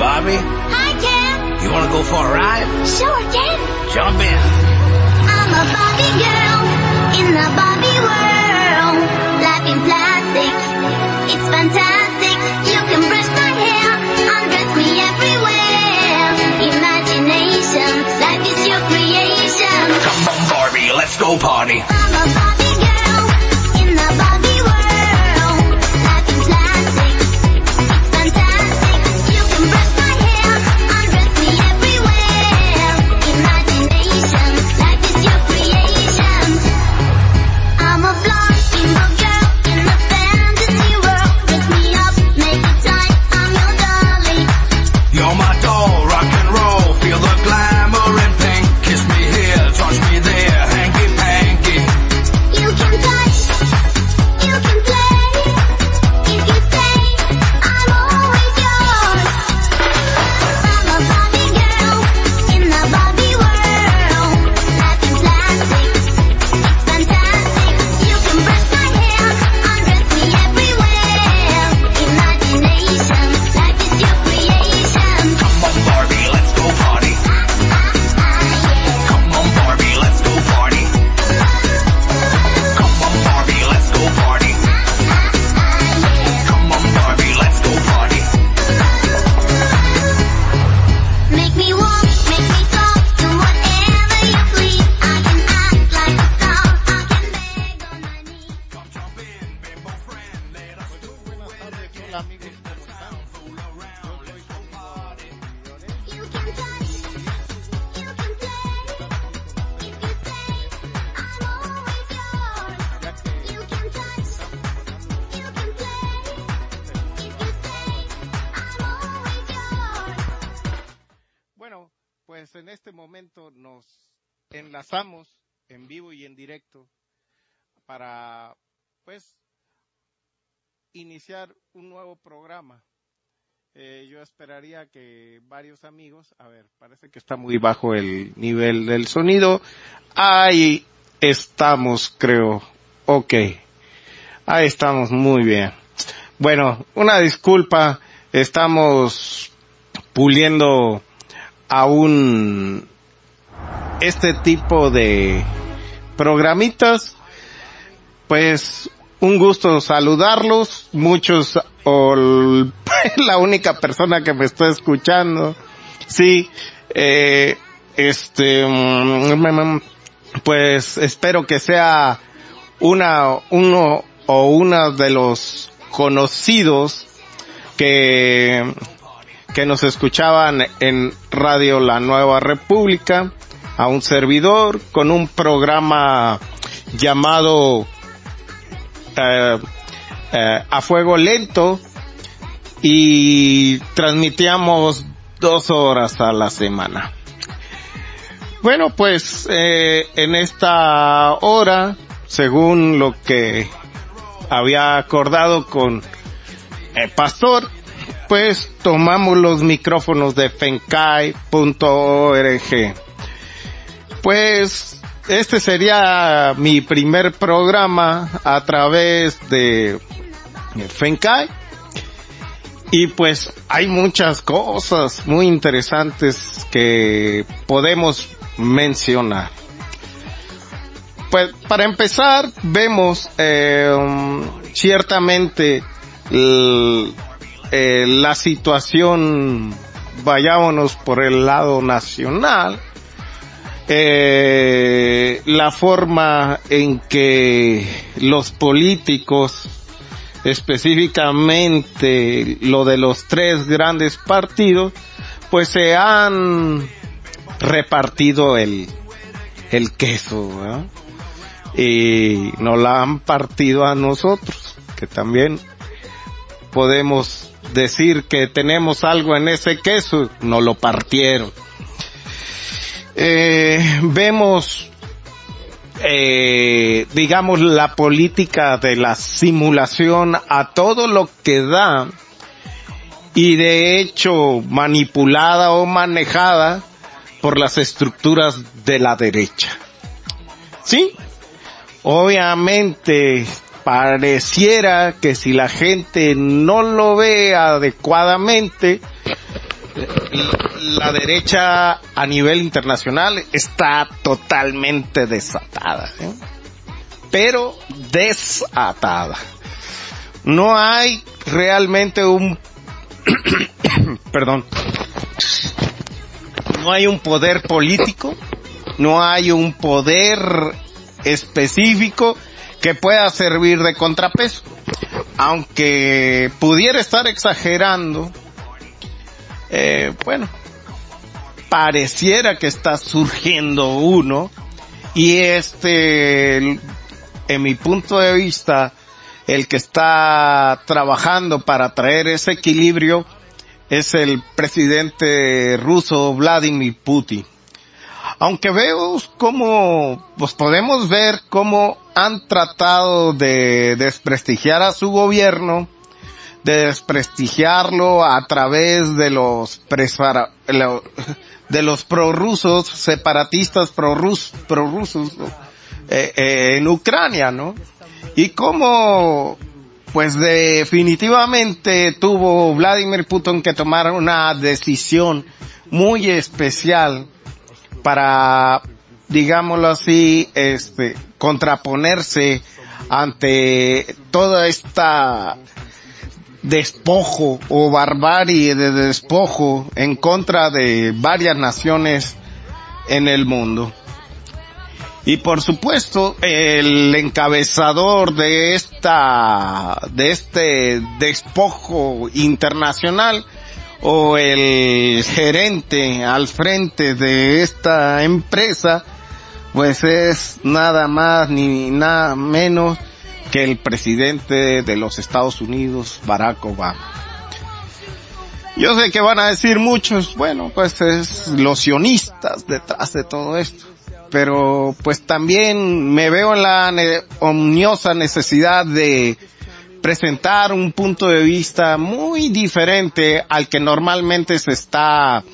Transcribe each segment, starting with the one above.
Bobby. Hi, Ken. You want to go for a ride? Sure, Ken. Jump in. I'm a Barbie girl in the Barbie world. Life in plastic, it's fantastic. You can brush my hair, undress me everywhere. Imagination, life is your creation. Come on, Barbie, let's go party. I'm a Barbie girl in the Barbie world. Life in plastic, it's fantastic. You can brush my hair, undress me everywhere. Imagination, life is your creation. I'm a blonde bimbo girl in the fantasy world. Dress me up, make it tight, I'm your dolly. You're my doll, rock and roll. Feel the glamour and pink. Kiss me here, touch me there, hanky panky. You can touch, you can play. If you stay, I'm always yours. I'm a Barbie girl in the Barbie world. Life in plastic, it's fantastic. You can brush my hair, undress me everywhere. Imagination, life is your creation. Come on, Barbie, let's go party. Come on, Barbie, let's go party. Come on, Barbie, let's go party. Come on, Barbie, let's go party. Make me walk, make me talk, do whatever you please. I can act like a star, I can beg on my knees. Come jump in, bimbo friend, let us do Buenas tardes, hola amigos, ¿cómo están? fool around, let's go party. You can touch, you can play. If you stay, I'm always yours. Ya que You can touch, you can play. If you stay, I'm always yours. Bueno, pues en este momento nos enlazamos en vivo y en directo para, pues, iniciar un nuevo programa. Yo esperaría que varios amigos, a ver, parece que está muy bajo el nivel del sonido. Ahí estamos, creo. Ok. Ahí estamos, muy bien. Bueno, una disculpa, estamos puliendo aún este tipo de programitas. Pues un gusto saludarlos, muchos o la única persona que me está escuchando. Sí, pues espero que sea uno o una de los conocidos que nos escuchaban en Radio La Nueva República, a un servidor con un programa llamado A Fuego Lento, y transmitíamos 2 horas a la semana. Bueno, pues en esta hora, según lo que había acordado con el pastor, pues tomamos los micrófonos de fencai.org. Pues este sería mi primer programa a través de Fencai, y pues hay muchas cosas muy interesantes que podemos mencionar. Pues para empezar, vemos ciertamente la situación, vayámonos por el lado nacional, la forma en que los políticos, específicamente lo de los 3 grandes partidos, pues se han repartido el queso, ¿verdad? Y nos la han partido a nosotros, que también podemos decir que tenemos algo en ese queso, nos lo partieron. Vemos, digamos, la política de la simulación a todo lo que da, y de hecho manipulada o manejada por las estructuras de la derecha. ¿Sí? Obviamente pareciera que si la gente no lo ve adecuadamente, la derecha a nivel internacional está totalmente desatada, ¿eh? Pero desatada. No hay realmente un perdón, no hay un poder político, no hay un poder específico que pueda servir de contrapeso. Aunque pudiera estar exagerando, bueno, pareciera que está surgiendo uno, y en mi punto de vista, el que está trabajando para traer ese equilibrio es el presidente ruso Vladimir Putin. Aunque veo cómo, pues podemos ver cómo han tratado de desprestigiar a su gobierno, de desprestigiarlo a través de los prorrusos, separatistas prorrusos en Ucrania, ¿no? Y cómo, pues definitivamente tuvo Vladimir Putin que tomar una decisión muy especial para, digámoslo así, contraponerse ante toda esta despojo o barbarie de despojo en contra de varias naciones en el mundo. Y por supuesto, el encabezador de este despojo internacional, o el gerente al frente de esta empresa, pues es nada más ni nada menos que el presidente de los Estados Unidos, Barack Obama. Yo sé que van a decir muchos, bueno, pues es los sionistas detrás de todo esto. Pero pues también me veo en la omniosa necesidad de presentar un punto de vista muy diferente al que normalmente se está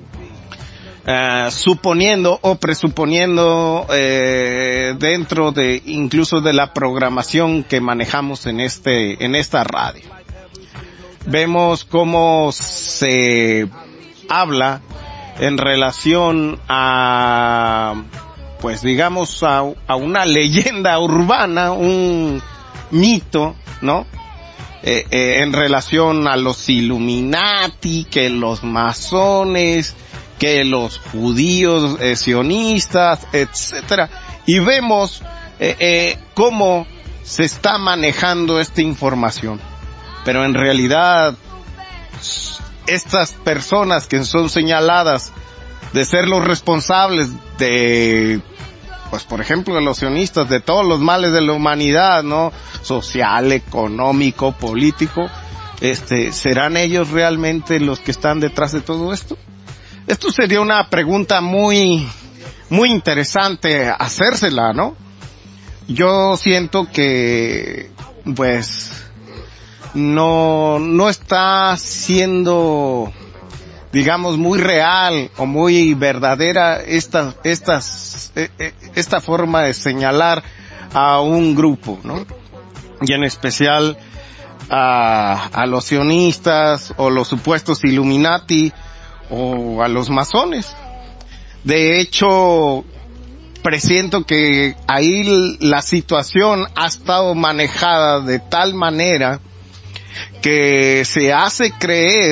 suponiendo o presuponiendo dentro de incluso de la programación que manejamos en esta radio. Vemos cómo se habla en relación a, pues digamos, a una leyenda urbana, un mito, ¿no? En relación a los Illuminati, que los masones, que los judíos sionistas, etcétera. Y vemos cómo se está manejando esta información. Pero en realidad, estas personas que son señaladas de ser los responsables de, pues por ejemplo, de los sionistas, de todos los males de la humanidad, ¿no? Social, económico, político, ¿serán ellos realmente los que están detrás de todo esto? Esto sería una pregunta muy, muy interesante hacérsela, ¿no? Yo siento que, pues, no está siendo, digamos, muy real o muy verdadera esta forma de señalar a un grupo, ¿no? Y en especial a los sionistas o los supuestos Illuminati o a los masones. De hecho, presiento que ahí la situación ha estado manejada de tal manera que se hace creer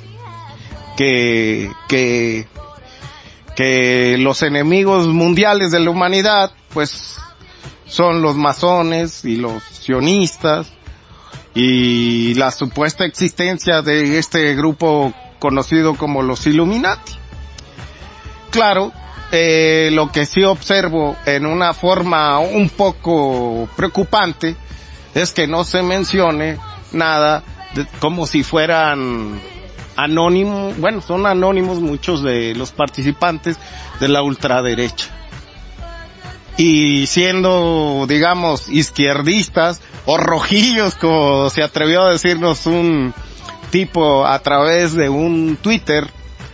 que los enemigos mundiales de la humanidad, pues, son los masones y los sionistas, y la supuesta existencia de este grupo conocido como los Illuminati. Claro, lo que sí observo en una forma un poco preocupante es que no se mencione nada como si fueran anónimos. Bueno, son anónimos muchos de los participantes de la ultraderecha. Y siendo, digamos, izquierdistas o rojillos, como se atrevió a decirnos un tipo a través de un Twitter,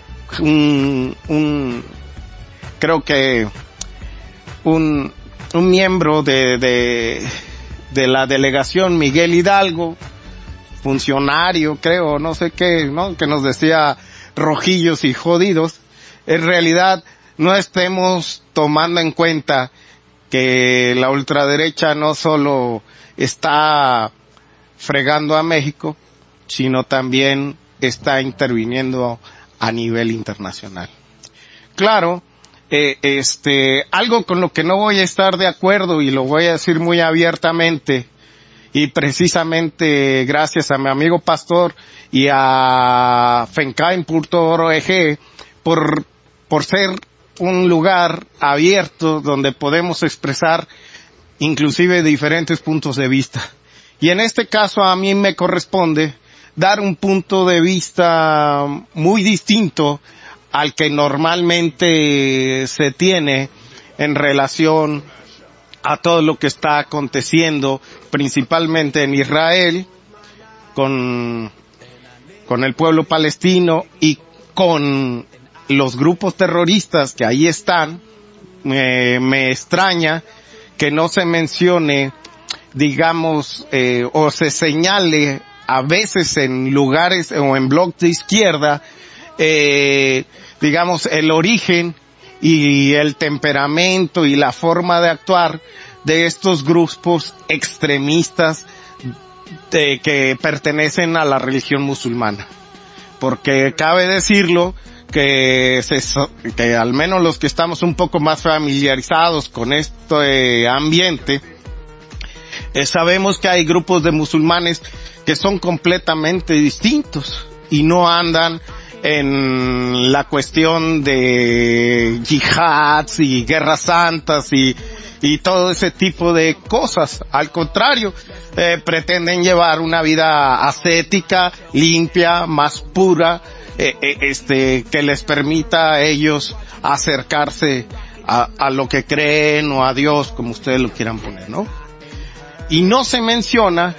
creo que un miembro de la delegación, Miguel Hidalgo, funcionario, creo, no sé qué, ¿no? Que nos decía, rojillos y jodidos, en realidad no estemos tomando en cuenta que la ultraderecha no solo está fregando a México, sino también está interviniendo a nivel internacional. Claro, algo con lo que no voy a estar de acuerdo, y lo voy a decir muy abiertamente, y precisamente gracias a mi amigo Pastor y a Fencaim.org por ser un lugar abierto donde podemos expresar inclusive diferentes puntos de vista. Y en este caso a mí me corresponde dar un punto de vista muy distinto al que normalmente se tiene en relación a todo lo que está aconteciendo, principalmente en Israel, con el pueblo palestino y con los grupos terroristas que ahí están. Me extraña que no se mencione, digamos, o se señale a veces en lugares o en blogs de izquierda, digamos, el origen y el temperamento y la forma de actuar de estos grupos extremistas que pertenecen a la religión musulmana. Porque cabe decirlo que al menos los que estamos un poco más familiarizados con este ambiente, sabemos que hay grupos de musulmanes que son completamente distintos y no andan en la cuestión de yihads y guerras santas y todo ese tipo de cosas. Al contrario, pretenden llevar una vida ascética, limpia, más pura, que les permita a ellos acercarse a lo que creen o a Dios, como ustedes lo quieran poner, ¿no? Y no se menciona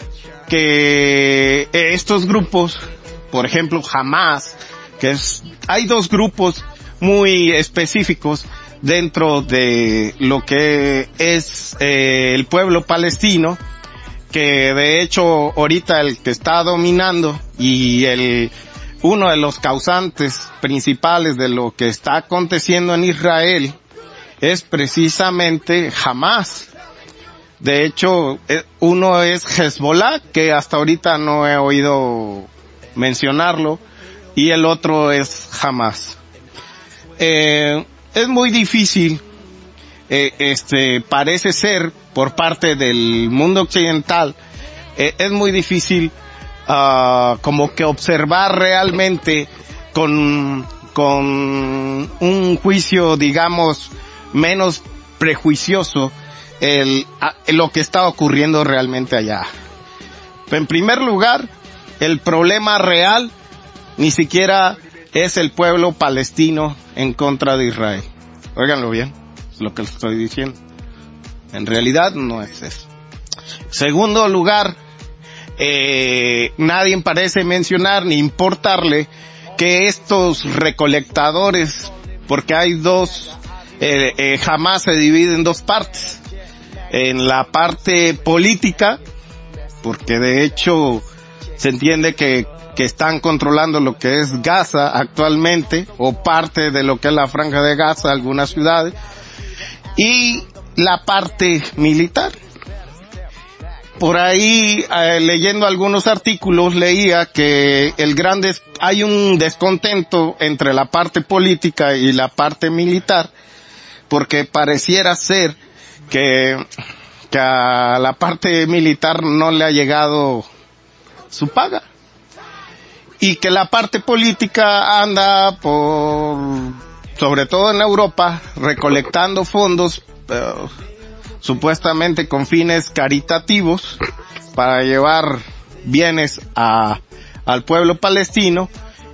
que estos grupos, por ejemplo, Hamas, hay dos grupos muy específicos dentro de lo que es el pueblo palestino, que de hecho ahorita el que está dominando y uno de los causantes principales de lo que está aconteciendo en Israel es precisamente Hamas. De hecho, uno es Hezbollah, que hasta ahorita no he oído mencionarlo, y el otro es Hamas. Es muy difícil, parece ser, por parte del mundo occidental, es muy difícil como que observar realmente con un juicio, digamos, menos prejuicioso lo que está ocurriendo realmente allá. En primer lugar, el problema real ni siquiera es el pueblo palestino en contra de Israel. Óiganlo bien, es lo que les estoy diciendo. En realidad no es eso. Segundo lugar, nadie parece mencionar ni importarle que estos recolectadores, porque hay dos, jamás se divide en dos partes. En la parte política, porque de hecho se entiende que están controlando lo que es Gaza actualmente, o parte de lo que es la Franja de Gaza, algunas ciudades, y la parte militar. Por ahí, leyendo algunos artículos, leía que hay un descontento entre la parte política y la parte militar, porque pareciera ser que a la parte militar no le ha llegado su paga, y que la parte política anda sobre todo en Europa, recolectando fondos, supuestamente con fines caritativos, para llevar bienes al pueblo palestino,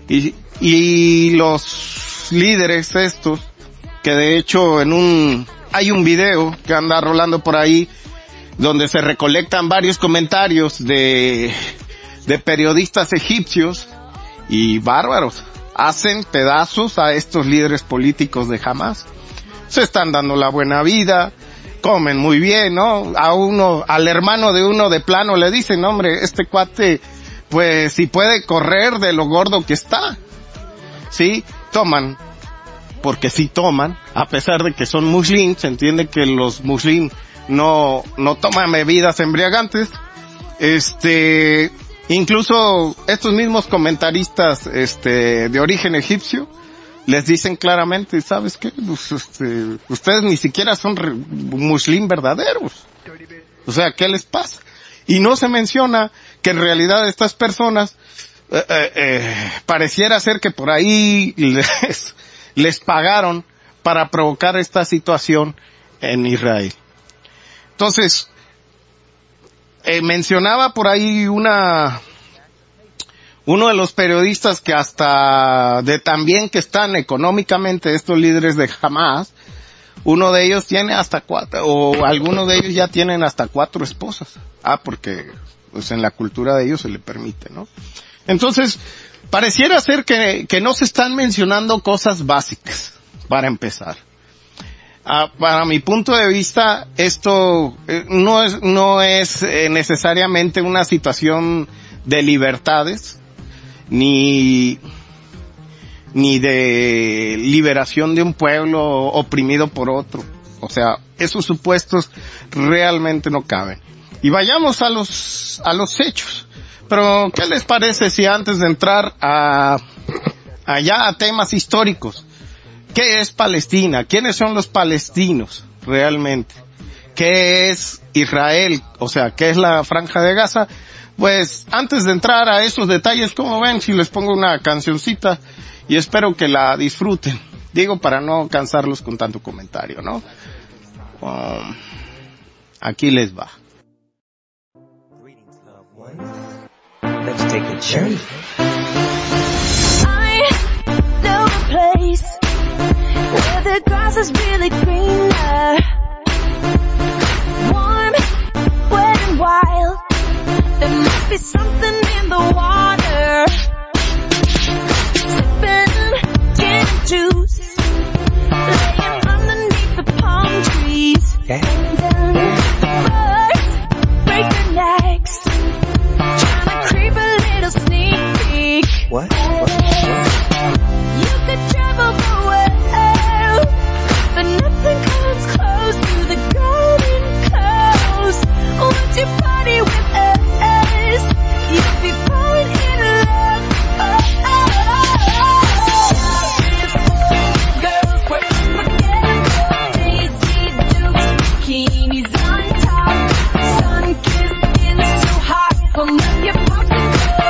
y los líderes estos, que de hecho hay un video que anda rolando por ahí, donde se recolectan varios comentarios de periodistas egipcios, y bárbaros, hacen pedazos a estos líderes políticos de Hamas. Se están dando la buena vida, comen muy bien, ¿no? Al hermano de uno de plano le dicen, hombre, este cuate, pues si puede correr de lo gordo que está. sí, toman, porque sí toman, a pesar de que son muslim, se entiende que los muslim no toman bebidas embriagantes. Incluso estos mismos comentaristas, de origen egipcio, les dicen claramente, ¿sabes qué? Pues, ustedes ni siquiera son muslim verdaderos. O sea, ¿qué les pasa? Y no se menciona que en realidad estas personas, pareciera ser que por ahí les pagaron para provocar esta situación en Israel. Entonces, mencionaba por ahí uno de los periodistas que hasta de tan bien que están económicamente estos líderes de Hamas, uno de ellos tiene hasta 4, o algunos de ellos ya tienen hasta 4 esposas. Porque pues en la cultura de ellos se le permite, ¿no? Entonces, pareciera ser que no se están mencionando cosas básicas, para empezar. Para mi punto de vista, esto no es necesariamente una situación de libertades, ni de liberación de un pueblo oprimido por otro. O sea, esos supuestos realmente no caben. Y vayamos a los hechos. Pero, ¿qué les parece si antes de entrar allá a temas históricos, qué es Palestina? ¿Quiénes son los palestinos realmente? ¿Qué es Israel? O sea, ¿qué es la Franja de Gaza? Pues, antes de entrar a esos detalles, como ven, si les pongo una cancioncita, y espero que la disfruten. Digo, para no cansarlos con tanto comentario, ¿no? Aquí les va. Let's take a journey. I know a place where the grass is really greener, warm, wet and wild. There must be something in the water. Sipping gin and juice, laying underneath the palm trees. Yeah. Birds break their necks, trying to creep a little sneak peek. What? You could travel the world, but nothing comes close to the Golden Coast. Once you party with us, you'll be falling in love. Girls were unforgettable, Daisy Dukes, bikinis on top, sun-kissed skin so hot, from up your pocket.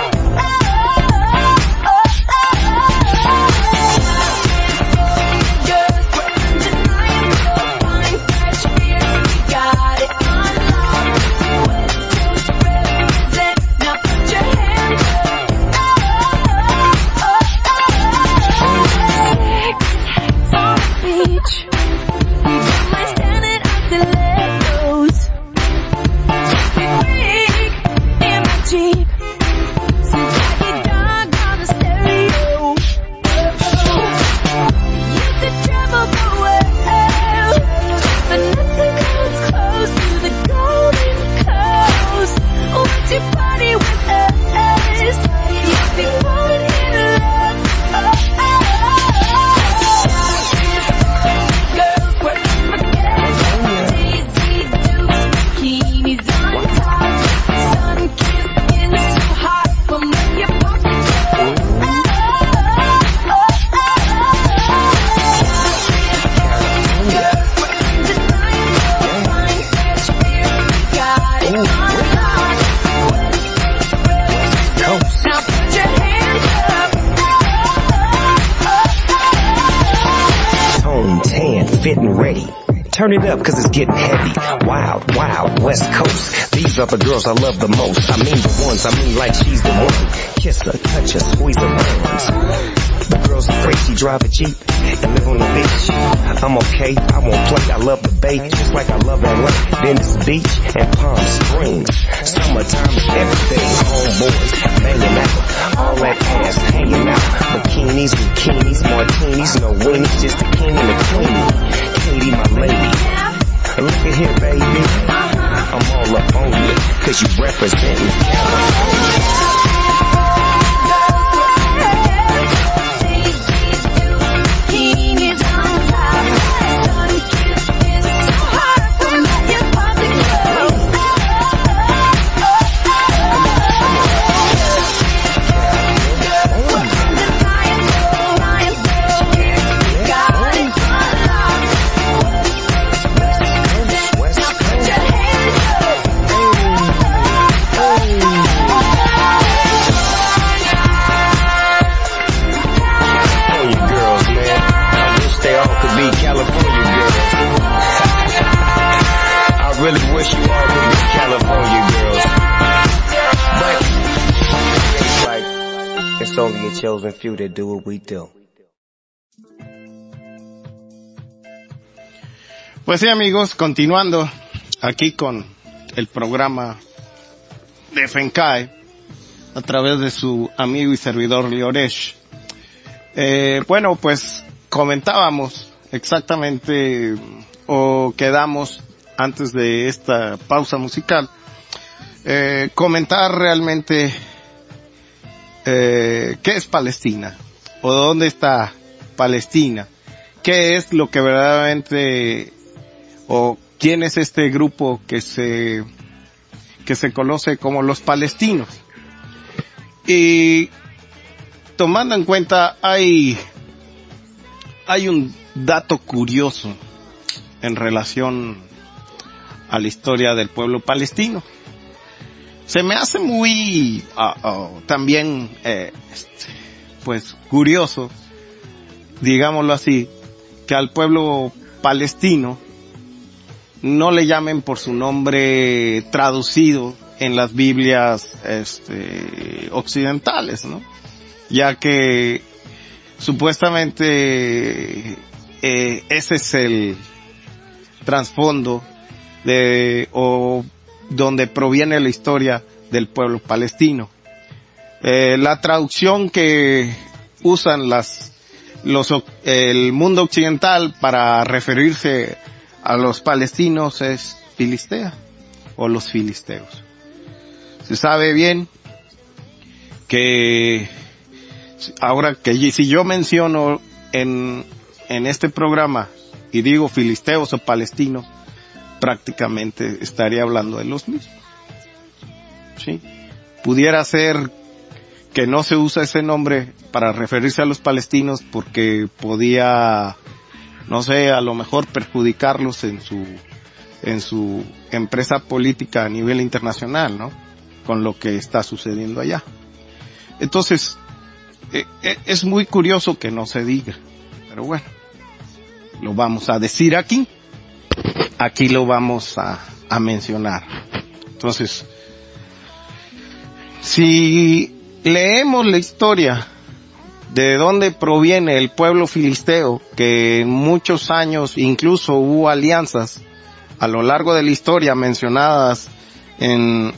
Fitting ready. Turn it up cause it's getting heavy. Wild, wild, West Coast. These are the girls I love the most. I mean the ones, I mean like she's the one. Kiss her, touch her, squeeze her bones. The girl's afraid she drive a Jeep and live on the beach. I'm okay, I won't play, I love the bay, just like I love LA. Venice Beach and Palm Springs. Summertime is everything. Homeboys, banging out. All that ass hanging out. Bikinis, bikinis, martinis, no weenies, just the king and the queen. Katie, my lady. Look at here, baby. I'm all up on you, cause you representing California. really wish you all would be California girls. But it's like, it's only a chosen few that do what we do. Pues sí, amigos, continuando aquí con el programa de FENCAE a través de su amigo y servidor Lioresh. Bueno, pues comentábamos exactamente o quedamos antes de esta pausa musical comentar realmente qué es Palestina o dónde está Palestina, qué es lo que verdaderamente o quién es este grupo que se conoce como los palestinos. Y tomando en cuenta hay un dato curioso en relación a la historia del pueblo palestino. Se me hace muy también pues curioso, digámoslo así, que al pueblo palestino no le llamen por su nombre traducido en las Biblias occidentales, ¿no? Ya que supuestamente ese es el trasfondo o donde proviene la historia del pueblo palestino. La traducción que usan el mundo occidental para referirse a los palestinos es Filistea o los filisteos. Se sabe bien que ahora que si yo menciono en este programa y digo filisteos o palestinos, prácticamente estaría hablando de los mismos. ¿Sí? Pudiera ser que no se usa ese nombre para referirse a los palestinos porque podía, no sé, a lo mejor perjudicarlos en su empresa política a nivel internacional, ¿no? Con lo que está sucediendo allá. Entonces, es muy curioso que no se diga, pero bueno, lo vamos a decir aquí lo vamos a mencionar. Entonces, si leemos la historia de dónde proviene el pueblo filisteo, que en muchos años incluso hubo alianzas a lo largo de la historia mencionadas en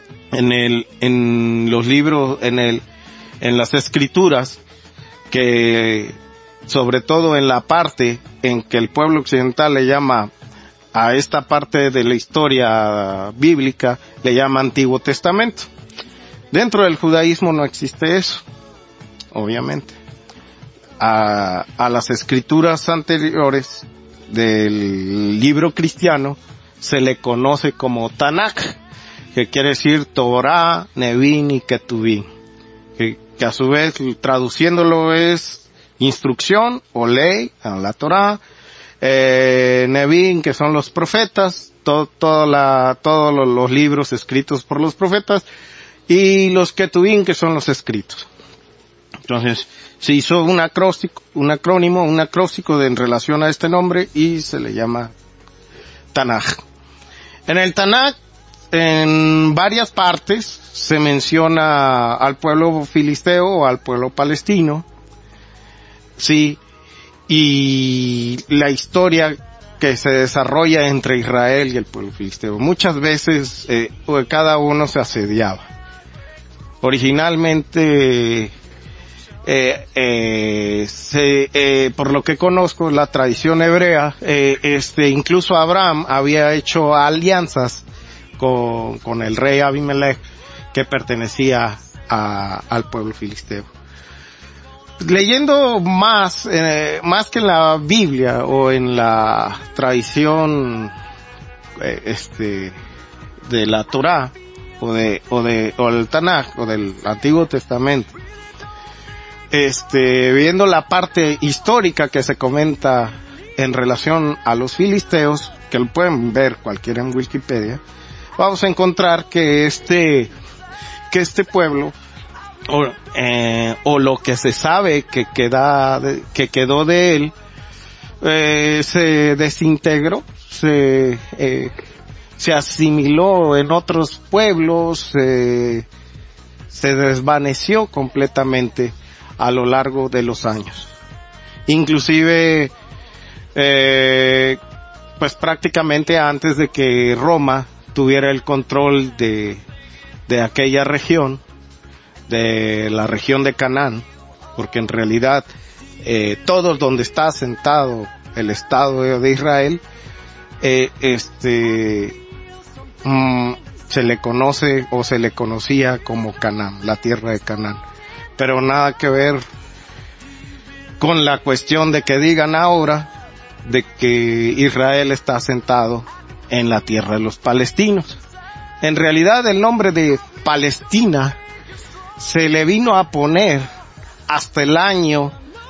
los libros, en las escrituras, que sobre todo en la parte en que el pueblo occidental le llama a esta parte de la historia bíblica, le llama Antiguo Testamento. Dentro del judaísmo no existe eso, obviamente. A las escrituras anteriores del libro cristiano se le conoce como Tanakh, que quiere decir Torah, Nevim y Ketuvim, que a su vez traduciéndolo es instrucción o ley, la Torah, Nevim, que son los profetas, todos los libros escritos por los profetas, y los Ketuvim, que son los escritos. Entonces, se hizo un acrónimo en relación a este nombre y se le llama Tanakh. En el Tanakh, en varias partes, se menciona al pueblo filisteo o al pueblo palestino, sí, y la historia que se desarrolla entre Israel y el pueblo filisteo. Muchas veces, cada uno se asediaba. Originalmente, por lo que conozco, la tradición hebrea, incluso Abraham había hecho alianzas con el rey Abimelech, que pertenecía al pueblo filisteo. Leyendo más que en la Biblia o en la tradición, de la Torá, o el Tanakh, o del Antiguo Testamento, viendo la parte histórica que se comenta en relación a los filisteos, que lo pueden ver cualquiera en Wikipedia, vamos a encontrar que este pueblo, o lo que se sabe que quedó de él, se desintegró, se asimiló en otros pueblos, se desvaneció completamente a lo largo de los años. Inclusive, pues prácticamente antes de que Roma tuviera el control de aquella región, de la región de Canaán, porque en realidad todo donde está asentado el Estado de Israel, se le conoce o se le conocía como Canaán, la tierra de Canaán, pero nada que ver con la cuestión de que digan ahora de que Israel está asentado en la tierra de los palestinos. En realidad el nombre de Palestina se le vino a poner hasta el año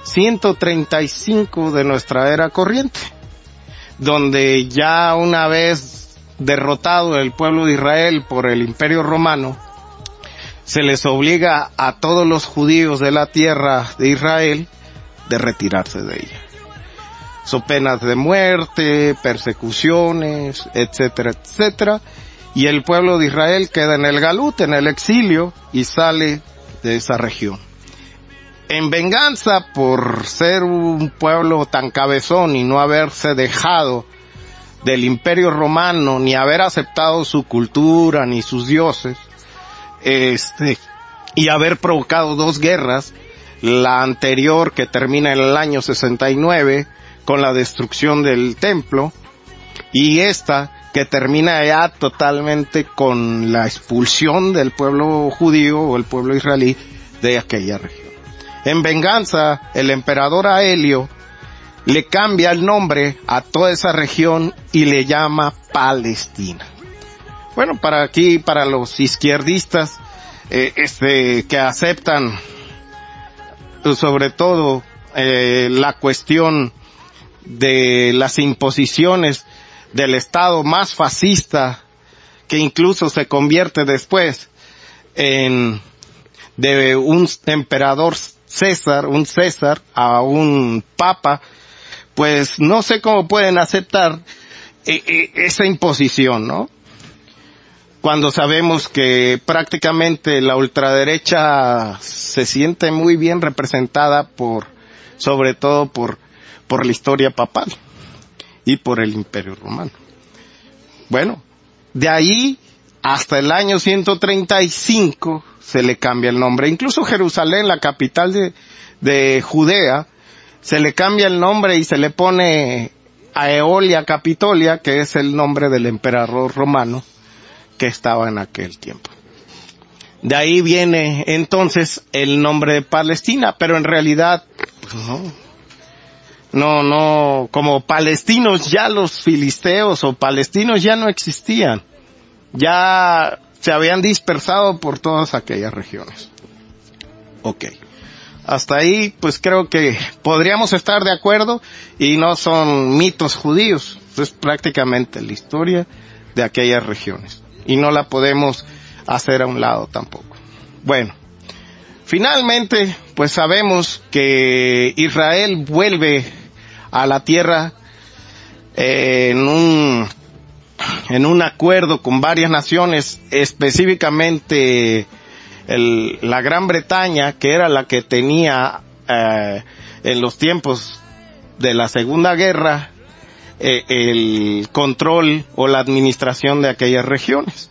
135 de nuestra era corriente, donde ya una vez derrotado el pueblo de Israel por el Imperio Romano, se les obliga a todos los judíos de la tierra de Israel de retirarse de ella. Son penas de muerte, persecuciones, etcétera, etcétera. Y el pueblo de Israel queda en el galut, en el exilio, y sale de esa región. En venganza por ser un pueblo tan cabezón y no haberse dejado del Imperio Romano, ni haber aceptado su cultura, ni sus dioses, y haber provocado 2 guerras, la anterior que termina en el año 69 con la destrucción del templo, y esta que termina ya totalmente con la expulsión del pueblo judío o el pueblo israelí de aquella región. En venganza, el emperador Aelio le cambia el nombre a toda esa región y le llama Palestina. Bueno, para los izquierdistas, que aceptan sobre todo la cuestión de las imposiciones del Estado más fascista, que incluso se convierte después de un emperador un César a un papa, pues no sé cómo pueden aceptar esa imposición, ¿no? Cuando sabemos que prácticamente la ultraderecha se siente muy bien representada sobre todo por la historia papal y por el Imperio Romano. Bueno, de ahí hasta el año 135 se le cambia el nombre. Incluso Jerusalén, la capital de Judea, se le cambia el nombre y se le pone Aeolia Capitolia, que es el nombre del emperador romano que estaba en aquel tiempo. De ahí viene entonces el nombre de Palestina, pero en realidad pues no, como palestinos ya los filisteos o palestinos ya no existían, ya se habían dispersado por todas aquellas regiones. Ok. Hasta ahí, pues creo que podríamos estar de acuerdo y no son mitos judíos, es prácticamente la historia de aquellas regiones y no la podemos hacer a un lado tampoco. Bueno, finalmente, pues sabemos que Israel vuelve a la tierra en un acuerdo con varias naciones, específicamente la Gran Bretaña, que era la que tenía en los tiempos de la Segunda Guerra el control o la administración de aquellas regiones.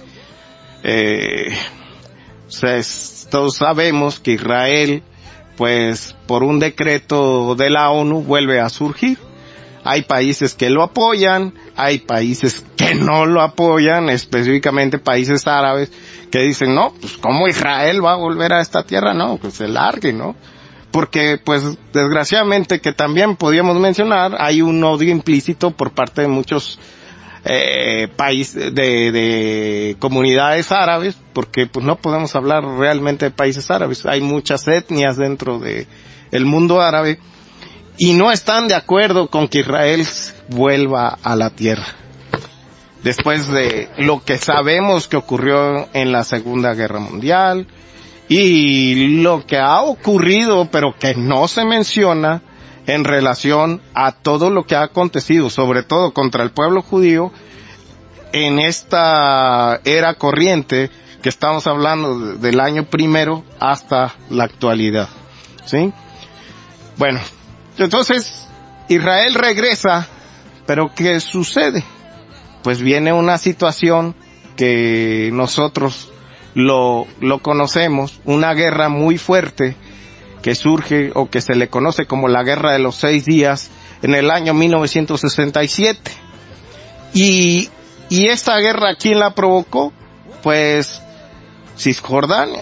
Todos sabemos que Israel, pues por un decreto de la ONU, vuelve a surgir. Hay países que lo apoyan, hay países que no lo apoyan, específicamente países árabes que dicen, no, pues ¿cómo Israel va a volver a esta tierra? No, pues se largue, ¿no? Porque, pues, desgraciadamente, que también podríamos mencionar, hay un odio implícito por parte de muchos países, de comunidades árabes, porque pues no podemos hablar realmente de países árabes. Hay muchas etnias dentro de el mundo árabe y no están de acuerdo con que Israel vuelva a la tierra. Después de lo que sabemos que ocurrió en la Segunda Guerra Mundial y lo que ha ocurrido pero que no se menciona en relación a todo lo que ha acontecido, sobre todo contra el pueblo judío, en esta era corriente que estamos hablando del año primero hasta la actualidad, ¿sí? Bueno, entonces Israel regresa, pero ¿qué sucede? Pues viene una situación que nosotros lo conocemos, una guerra muy fuerte que surge o que se le conoce como la Guerra de los 6 días en el año 1967. Y esta guerra, ¿quién la provocó? Pues Cisjordania,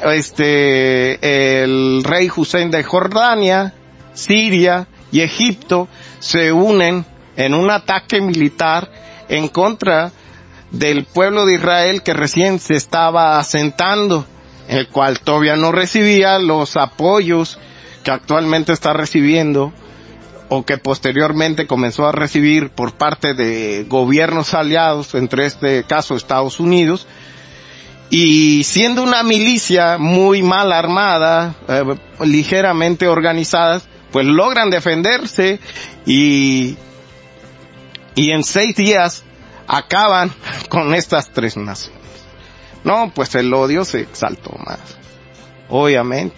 el rey Hussein de Jordania, Siria y Egipto se unen en un ataque militar en contra del pueblo de Israel que recién se estaba asentando, el cual todavía no recibía los apoyos que actualmente está recibiendo o que posteriormente comenzó a recibir por parte de gobiernos aliados, entre este caso Estados Unidos, y siendo una milicia muy mal armada, ligeramente organizadas, pues logran defenderse y en 6 días acaban con estas 3 naciones. No, pues el odio se exaltó más, obviamente.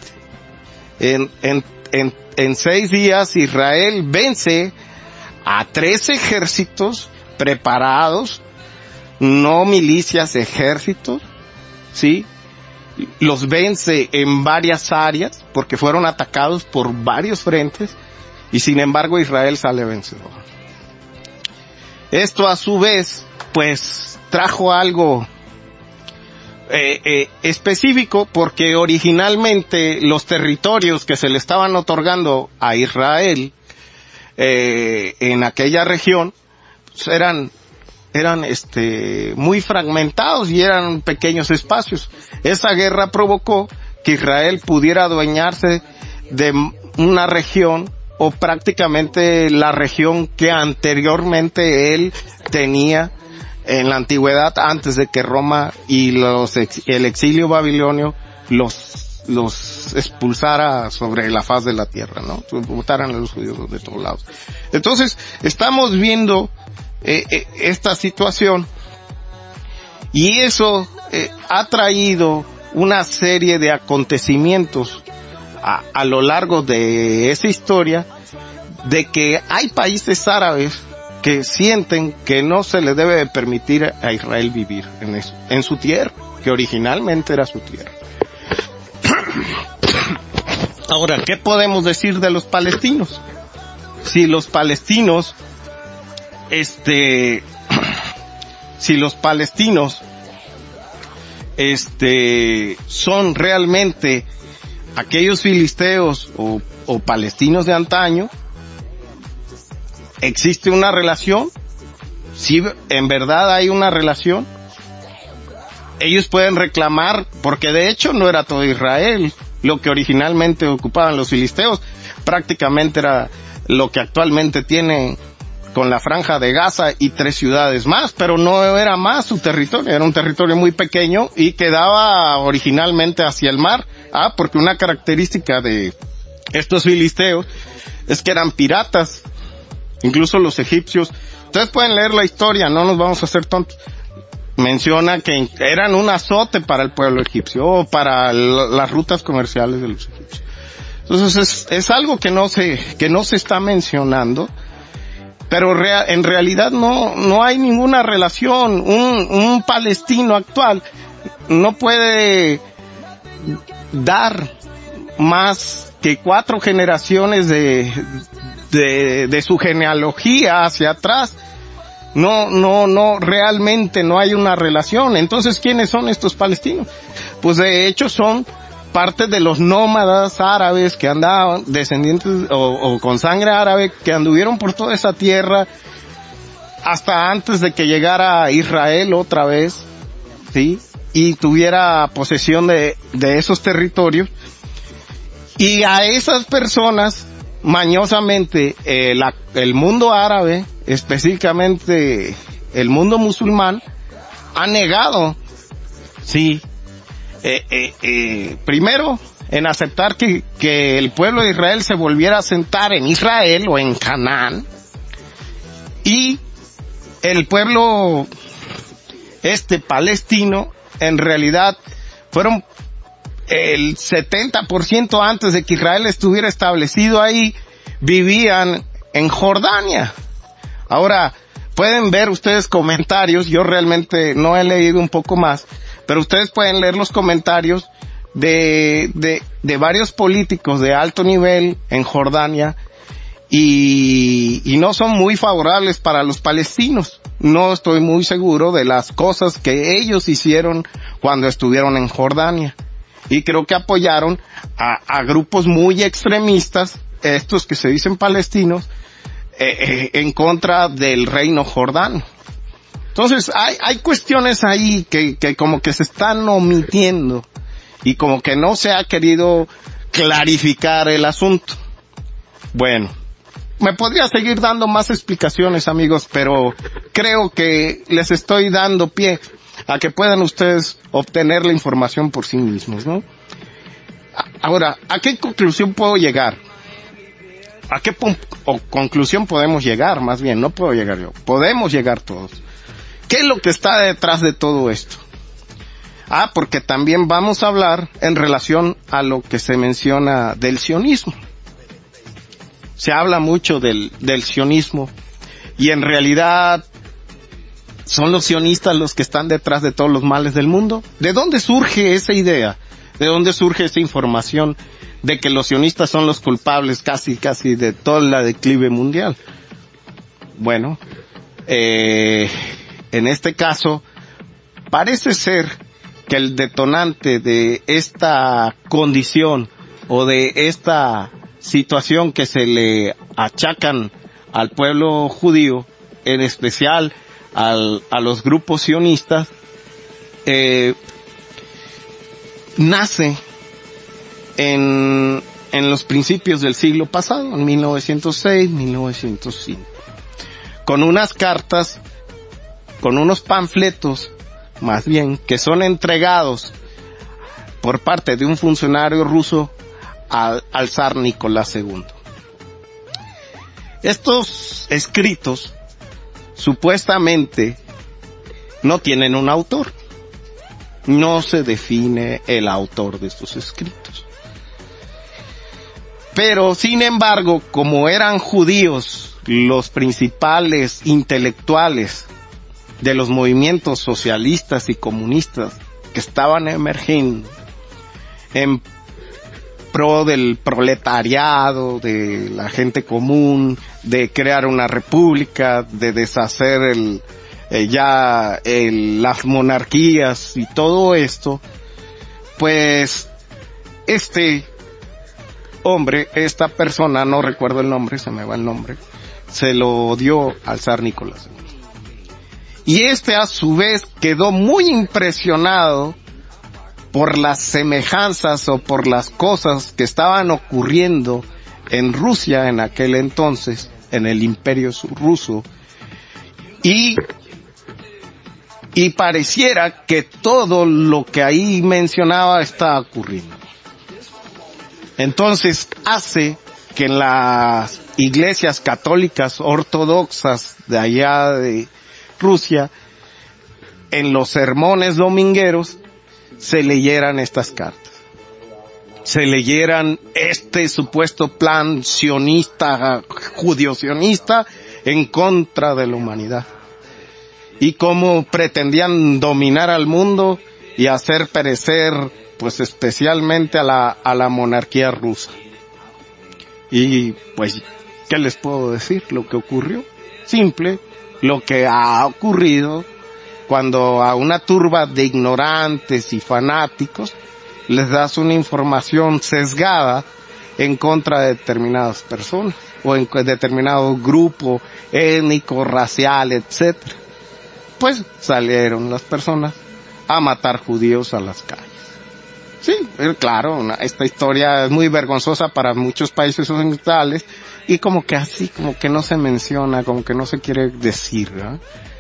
En 6 días Israel vence a 3 ejércitos preparados, no milicias, ejércitos, ¿sí? Los vence en varias áreas porque fueron atacados por varios frentes y sin embargo Israel sale vencedor. Esto a su vez, pues, trajo algo específico porque originalmente los territorios que se le estaban otorgando a Israel en aquella región pues eran muy fragmentados y eran pequeños espacios. Esa guerra provocó que Israel pudiera adueñarse de una región o prácticamente la región que anteriormente él tenía en la antigüedad antes de que Roma y el exilio babilonio los expulsara sobre la faz de la tierra, ¿no? Botaran a los judíos de todos lados. Entonces, estamos viendo esta situación y eso ha traído una serie de acontecimientos a lo largo de esa historia, de que hay países árabes que sienten que no se le debe permitir a Israel vivir en su tierra, que originalmente era su tierra. Ahora, ¿qué podemos decir de los palestinos? Si los palestinos, son realmente aquellos filisteos o palestinos de antaño, ¿existe una relación? ¿Sí, en verdad hay una relación? Ellos pueden reclamar, porque de hecho no era todo Israel lo que originalmente ocupaban los filisteos, prácticamente era lo que actualmente tienen con la Franja de Gaza y 3 ciudades más, pero no era más su territorio, era un territorio muy pequeño y quedaba originalmente hacia el mar. Porque una característica de estos filisteos es que eran piratas, incluso los egipcios. Ustedes pueden leer la historia, no nos vamos a hacer tontos. Menciona que eran un azote para el pueblo egipcio o para las rutas comerciales de los egipcios. Entonces es algo que no se está mencionando, pero en realidad no hay ninguna relación. Un palestino actual no puede dar más que 4 generaciones de su genealogía hacia atrás. No, realmente no hay una relación. Entonces, ¿quiénes son estos palestinos? Pues de hecho son parte de los nómadas árabes que andaban, descendientes o con sangre árabe, que anduvieron por toda esa tierra hasta antes de que llegara Israel otra vez, ¿sí? Y tuviera posesión de esos territorios. Y a esas personas, mañosamente, el mundo árabe, específicamente el mundo musulmán, ha negado, sí, primero, en aceptar que el pueblo de Israel se volviera a asentar en Israel o en Canaán, y el pueblo palestino, en realidad fueron el 70% antes de que Israel estuviera establecido ahí, vivían en Jordania. Ahora, pueden ver ustedes comentarios, yo realmente no he leído un poco más, pero ustedes pueden leer los comentarios de varios políticos de alto nivel en Jordania y no son muy favorables para los palestinos. No estoy muy seguro de las cosas que ellos hicieron cuando estuvieron en Jordania. Y creo que apoyaron a grupos muy extremistas, estos que se dicen palestinos, en contra del reino jordano. Entonces, hay cuestiones ahí que como que se están omitiendo y como que no se ha querido clarificar el asunto. Bueno, me podría seguir dando más explicaciones, amigos, pero creo que les estoy dando pie a que puedan ustedes obtener la información por sí mismos, ¿no? Ahora, ¿a qué conclusión puedo llegar? ¿A qué conclusión podemos llegar? Más bien, no puedo llegar yo. Podemos llegar todos. ¿Qué es lo que está detrás de todo esto? Porque también vamos a hablar en relación a lo que se menciona del sionismo. Se habla mucho del sionismo y en realidad ¿son los sionistas los que están detrás de todos los males del mundo? ¿De dónde surge esa idea? ¿De dónde surge esa información de que los sionistas son los culpables casi de todo el declive mundial? Bueno, en este caso, parece ser que el detonante de esta condición o de esta situación que se le achacan al pueblo judío, en especial a los grupos sionistas, nace en los principios del siglo pasado, en 1906, 1905, con unas cartas, con unos panfletos, más bien, que son entregados por parte de un funcionario ruso al zar Nicolás II. Estos escritos supuestamente no tienen un autor. No se define el autor de estos escritos. Pero, sin embargo, como eran judíos los principales intelectuales de los movimientos socialistas y comunistas que estaban emergiendo en pro del proletariado, de la gente común, de crear una república, de deshacer las monarquías y todo esto, pues este hombre, esta persona, no recuerdo el nombre, se me va el nombre, se lo dio al zar Nicolás II. Y a su vez quedó muy impresionado por las semejanzas o por las cosas que estaban ocurriendo en Rusia en aquel entonces, en el Imperio ruso, y pareciera que todo lo que ahí mencionaba está ocurriendo. Entonces hace que en las iglesias católicas ortodoxas de allá de Rusia, en los sermones domingueros, se leyeran estas cartas. Se leyeran este supuesto plan sionista, judío-sionista, en contra de la humanidad. Y cómo pretendían dominar al mundo y hacer perecer, pues especialmente a la monarquía rusa. Y pues, ¿qué les puedo decir? Lo que ocurrió, simple, lo que ha ocurrido cuando a una turba de ignorantes y fanáticos les das una información sesgada en contra de determinadas personas o en determinado grupo étnico, racial, etcétera. Pues salieron las personas a matar judíos a las calles. Sí, claro, esta historia es muy vergonzosa para muchos países occidentales y como que así, como que no se menciona, como que no se quiere decir, ¿verdad?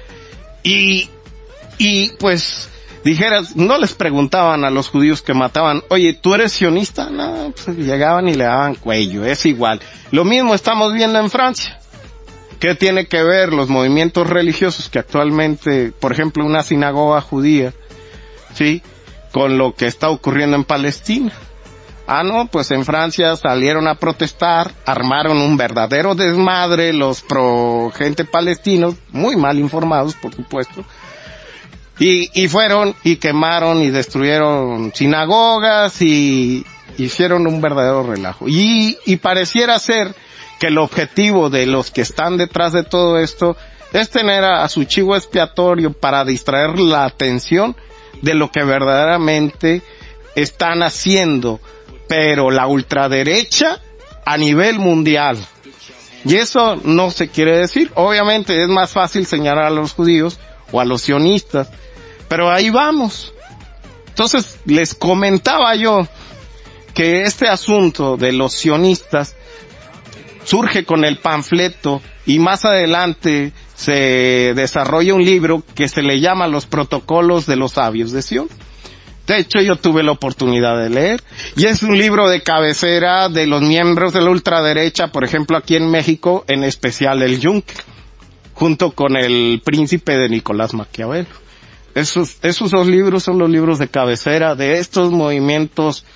Y pues, dijeras, no les preguntaban a los judíos que mataban, oye, ¿tú eres sionista? No, pues llegaban y le daban cuello, es igual. Lo mismo estamos viendo en Francia, ¿Qué tiene que ver los movimientos religiosos que actualmente, por ejemplo, una sinagoga judía, sí, con lo que está ocurriendo en Palestina? Ah, no, pues en Francia salieron a protestar, armaron un verdadero desmadre los pro gente palestinos, muy mal informados, por supuesto, y fueron y quemaron y destruyeron sinagogas y hicieron un verdadero relajo. Y pareciera ser que el objetivo de los que están detrás de todo esto es tener a su chivo expiatorio para distraer la atención de lo que verdaderamente están haciendo, pero la ultraderecha a nivel mundial. Y eso no se quiere decir. Obviamente es más fácil señalar a los judíos o a los sionistas, pero ahí vamos. Entonces, les comentaba yo que este asunto de los sionistas surge con el panfleto y más adelante se desarrolla un libro que se le llama Los Protocolos de los Sabios de Sion. De hecho, yo tuve la oportunidad de leer, y es un libro de cabecera de los miembros de la ultraderecha, por ejemplo, aquí en México, en especial el Yunque, junto con el Príncipe de Nicolás Maquiavelo. Esos dos libros son los libros de cabecera de estos movimientos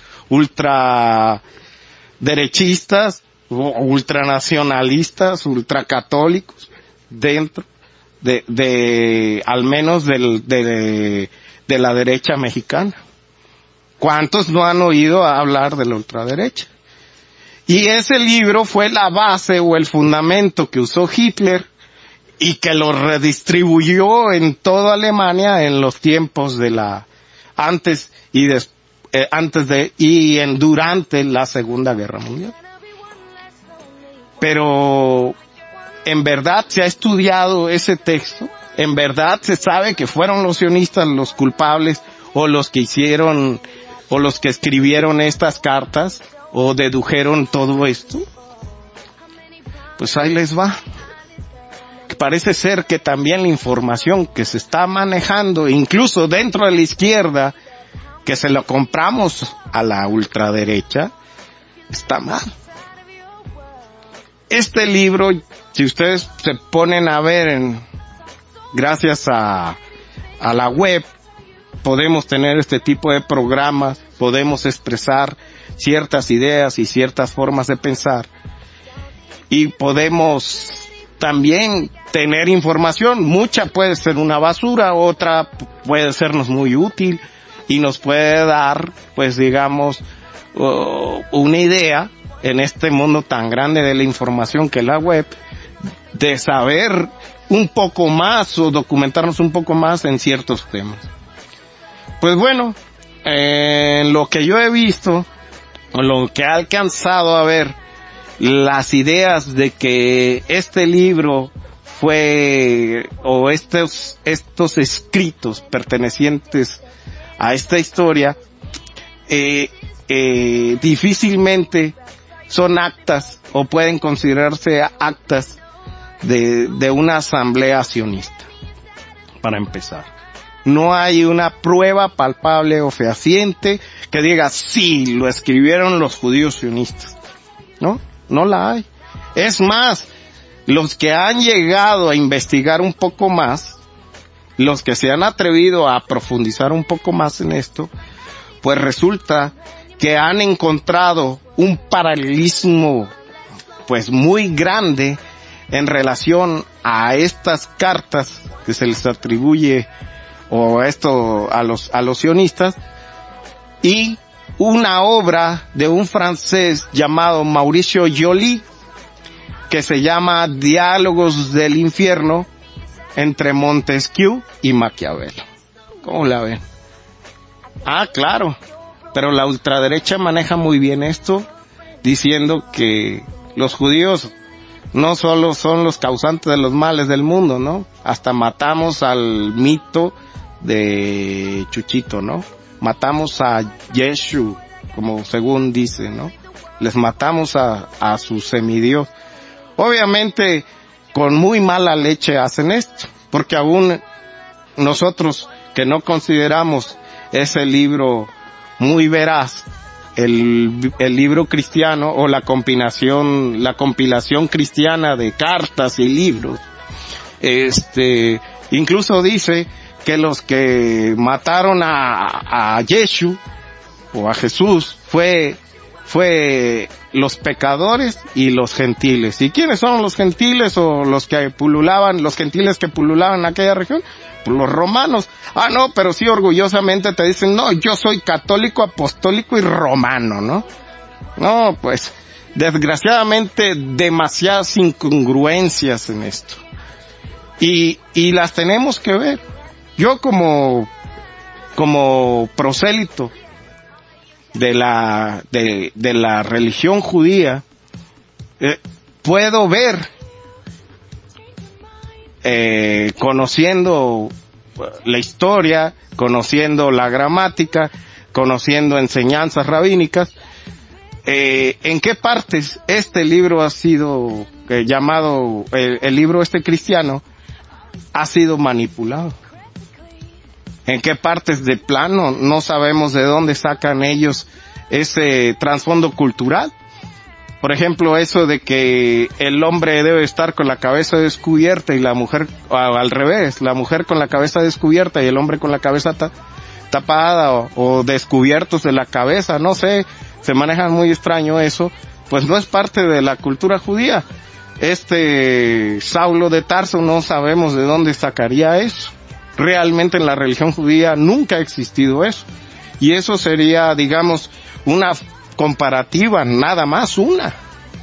ultraderechistas, ultranacionalistas, ultracatólicos, dentro de al menos de la derecha mexicana. ¿Cuántos no han oído hablar de la ultraderecha? Y ese libro fue la base o el fundamento que usó Hitler y que lo redistribuyó en toda Alemania en los tiempos de durante la Segunda Guerra Mundial. Pero en verdad se ha estudiado ese texto. En verdad se sabe que fueron los sionistas los culpables o los que hicieron o los que escribieron estas cartas o dedujeron todo esto. Pues ahí les va. Parece ser que también la información que se está manejando, incluso dentro de la izquierda, que se lo compramos a la ultraderecha, está mal. Este libro, si ustedes se ponen a ver gracias a la web, podemos tener este tipo de programas, podemos expresar ciertas ideas y ciertas formas de pensar, y podemos también tener información. Mucha puede ser una basura, otra puede sernos muy útil y nos puede dar, pues digamos, una idea en este mundo tan grande de la información que es la web, de saber un poco más o documentarnos un poco más en ciertos temas. Pues bueno, lo que yo he visto, o lo que he alcanzado a ver, las ideas de que este libro fue, o estos escritos pertenecientes a esta historia, difícilmente son actas o pueden considerarse actas de una asamblea sionista, para empezar. No hay una prueba palpable o fehaciente que diga, sí, lo escribieron los judíos sionistas. No la hay. Es más, los que han llegado a investigar un poco más, los que se han atrevido a profundizar un poco más en esto, pues resulta que han encontrado un paralelismo pues muy grande en relación a estas cartas que se les atribuye o esto a los sionistas, y una obra de un francés llamado Mauricio Joly que se llama Diálogos del Infierno entre Montesquieu y Maquiavelo. ¿Cómo la ven? Ah, claro, pero la ultraderecha maneja muy bien esto, diciendo que los judíos no solo son los causantes de los males del mundo, ¿no? Hasta matamos al mito de Chuchito, ¿no? Matamos a Yeshu, como según dice, ¿no? Les matamos a su semidios. Obviamente, con muy mala leche hacen esto, porque aún nosotros que no consideramos ese libro muy veraz, el libro cristiano o la compilación cristiana de cartas y libros, incluso dice que los que mataron a Yeshua o a Jesús fue los pecadores y los gentiles. ¿Y quiénes son los gentiles o los gentiles que pululaban en aquella región? Pues los romanos. No, pero sí orgullosamente te dicen, no, yo soy católico, apostólico y romano, ¿no? No, pues, desgraciadamente demasiadas incongruencias en esto. Y las tenemos que ver. Yo como prosélito de la religión judía, puedo ver, conociendo la historia, conociendo la gramática, conociendo enseñanzas rabínicas, en qué partes este libro ha sido llamado, el libro cristiano, ha sido manipulado. En qué partes de plano no sabemos de dónde sacan ellos ese trasfondo cultural. Por ejemplo, eso de que el hombre debe estar con la cabeza descubierta y la mujer, al revés, la mujer con la cabeza descubierta y el hombre con la cabeza tapada o descubiertos de la cabeza, no sé, se maneja muy extraño eso, pues no es parte de la cultura judía. Saulo de Tarso no sabemos de dónde sacaría eso. Realmente en la religión judía nunca ha existido eso. Y eso sería, digamos, una comparativa, nada más una.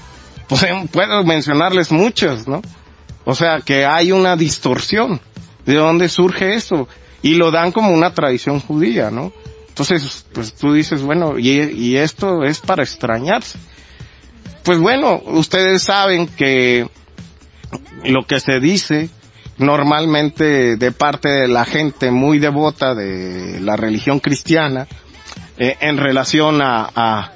Puedo mencionarles muchas, ¿no? O sea, que hay una distorsión. ¿De dónde surge eso? Y lo dan como una tradición judía, ¿no? Entonces, pues tú dices, bueno, y esto es para extrañarse. Pues bueno, ustedes saben que lo que se dice normalmente de parte de la gente muy devota de la religión cristiana, en relación a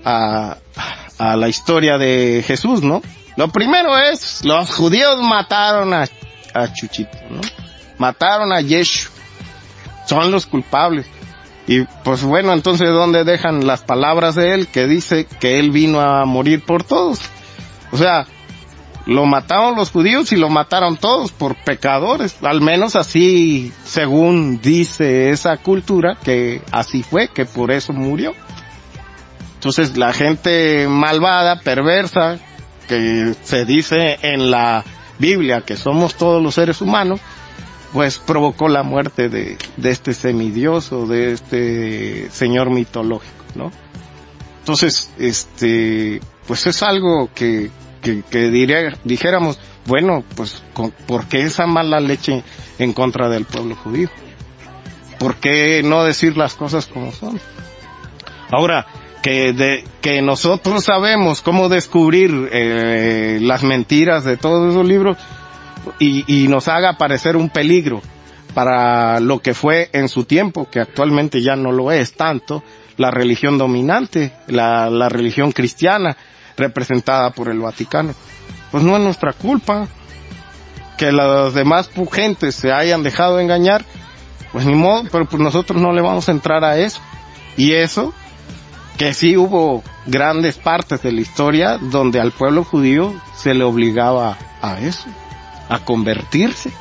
la historia de Jesús, ¿no? Lo primero es, los judíos mataron a Chuchito, ¿no? Mataron a Yeshua. Son los culpables. Y pues bueno, entonces ¿dónde dejan las palabras de él que dice que él vino a morir por todos? O sea, lo mataron los judíos y lo mataron todos por pecadores, al menos así según dice esa cultura, que así fue, que por eso murió. Entonces la gente malvada, perversa, que se dice en la Biblia que somos todos los seres humanos, pues provocó la muerte de este semidios o de este señor mitológico, ¿no? Entonces, pues es algo que dijéramos, bueno, pues, ¿por qué esa mala leche en contra del pueblo judío? ¿Por qué no decir las cosas como son? Ahora, que nosotros sabemos cómo descubrir las mentiras de todos esos libros y nos haga parecer un peligro para lo que fue en su tiempo, que actualmente ya no lo es tanto, la religión dominante, la religión cristiana, representada por el Vaticano. Pues no es nuestra culpa que las demás gentes se hayan dejado engañar, pues ni modo, pero pues nosotros no le vamos a entrar a eso. Y eso, que sí hubo grandes partes de la historia donde al pueblo judío se le obligaba a eso, a convertirse,